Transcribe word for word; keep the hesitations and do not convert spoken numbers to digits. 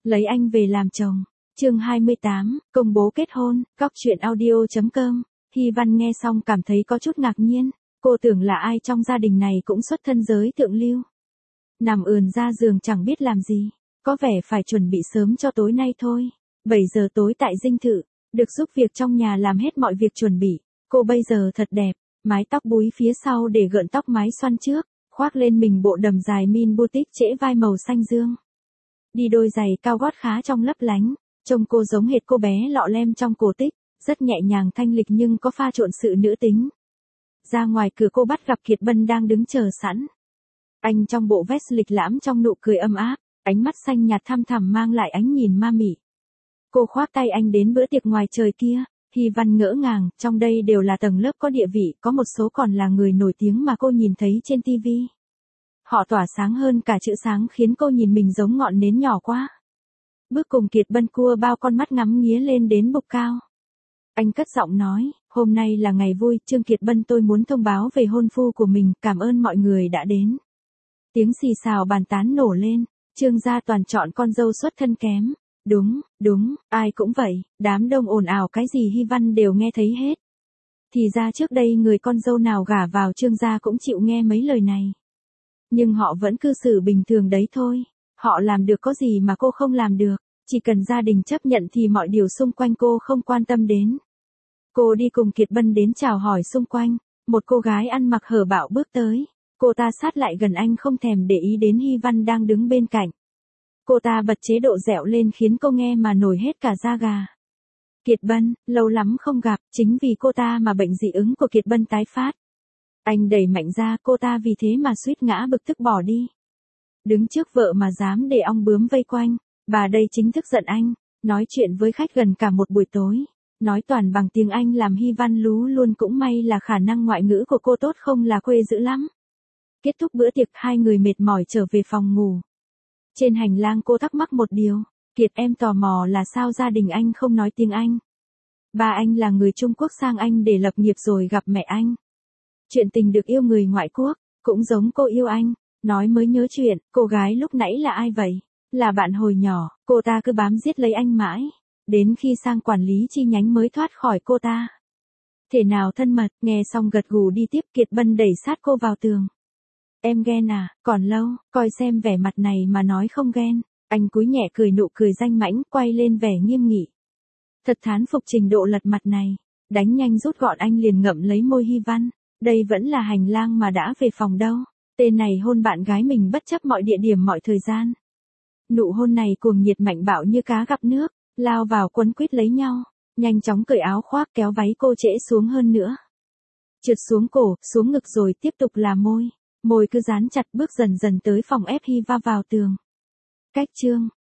Lấy anh về làm chồng. Chương hai mươi tám, công bố kết hôn, cóc truyện audio chấm com. Hy Văn nghe xong cảm thấy có chút ngạc nhiên, cô tưởng là ai trong gia đình này cũng xuất thân giới thượng lưu. Nằm ườn ra giường chẳng biết làm gì, có vẻ phải chuẩn bị sớm cho tối nay thôi. bảy giờ tối tại dinh thự, được giúp việc trong nhà làm hết mọi việc chuẩn bị. Cô bây giờ thật đẹp, mái tóc búi phía sau để gợn tóc mái xoăn trước, khoác lên mình bộ đầm dài min boutique trễ vai màu xanh dương. Đi đôi giày cao gót khá trong lấp lánh, trông cô giống hệt cô bé lọ lem trong cổ tích, rất nhẹ nhàng thanh lịch nhưng có pha trộn sự nữ tính. Ra ngoài cửa cô bắt gặp Kiệt Bân đang đứng chờ sẵn. Anh trong bộ vest lịch lãm trong nụ cười âm áp, ánh mắt xanh nhạt thăm thẳm mang lại ánh nhìn ma mị. Cô khoác tay anh đến bữa tiệc ngoài trời kia. Hy Văn ngỡ ngàng, trong đây đều là tầng lớp có địa vị, có một số còn là người nổi tiếng mà cô nhìn thấy trên ti vi. Họ tỏa sáng hơn cả chữ sáng khiến cô nhìn mình giống ngọn nến nhỏ quá. Bước cùng Kiệt Bân cua bao con mắt ngắm nghía lên đến bục cao. Anh cất giọng nói, hôm nay là ngày vui, Trương Kiệt Bân tôi muốn thông báo về hôn phu của mình, cảm ơn mọi người đã đến. Tiếng xì xào bàn tán nổ lên, Trương gia toàn chọn con dâu xuất thân kém. Đúng, đúng, ai cũng vậy, đám đông ồn ào cái gì Hy Văn đều nghe thấy hết. Thì ra trước đây người con dâu nào gả vào Trương gia cũng chịu nghe mấy lời này. Nhưng họ vẫn cư xử bình thường đấy thôi, họ làm được có gì mà cô không làm được, chỉ cần gia đình chấp nhận thì mọi điều xung quanh cô không quan tâm đến. Cô đi cùng Kiệt Bân đến chào hỏi xung quanh, một cô gái ăn mặc hở bạo bước tới, cô ta sát lại gần anh không thèm để ý đến Hy Văn đang đứng bên cạnh. Cô ta bật chế độ dẻo lên khiến cô nghe mà nổi hết cả da gà. Kiệt Bân, lâu lắm không gặp, chính vì cô ta mà bệnh dị ứng của Kiệt Bân tái phát. Anh đẩy mạnh ra, cô ta vì thế mà suýt ngã bực tức bỏ đi. Đứng trước vợ mà dám để ong bướm vây quanh, bà đây chính thức giận anh, nói chuyện với khách gần cả một buổi tối. Nói toàn bằng tiếng Anh làm Hy Văn lú luôn, cũng may là khả năng ngoại ngữ của cô tốt không là quê dữ lắm. Kết thúc bữa tiệc hai người mệt mỏi trở về phòng ngủ. Trên hành lang cô thắc mắc một điều, Kiệt em tò mò là sao gia đình anh không nói tiếng Anh. Ba anh là người Trung Quốc sang Anh để lập nghiệp rồi gặp mẹ anh. Chuyện tình được yêu người ngoại quốc, cũng giống cô yêu anh, nói mới nhớ chuyện, cô gái lúc nãy là ai vậy? Là bạn hồi nhỏ, cô ta cứ bám giết lấy anh mãi, đến khi sang quản lý chi nhánh mới thoát khỏi cô ta. Thể nào thân mật, nghe xong gật gù đi tiếp. Kiệt Bân đẩy sát cô vào tường. Em ghen à, còn lâu, coi xem vẻ mặt này mà nói không ghen. Anh cúi nhẹ cười nụ cười danh mãnh, quay lên vẻ nghiêm nghị. Thật thán phục trình độ lật mặt này, đánh nhanh rút gọn anh liền ngậm lấy môi Hy Văn. Đây vẫn là hành lang mà đã về phòng đâu. Tên này hôn bạn gái mình bất chấp mọi địa điểm mọi thời gian. Nụ hôn này cuồng nhiệt mạnh bạo như cá gặp nước, lao vào quấn quýt lấy nhau, nhanh chóng cởi áo khoác kéo váy cô trễ xuống hơn nữa. Trượt xuống cổ, xuống ngực rồi tiếp tục là môi. Môi cứ dán chặt bước dần dần tới phòng ép Hy Va vào tường. Cách chương,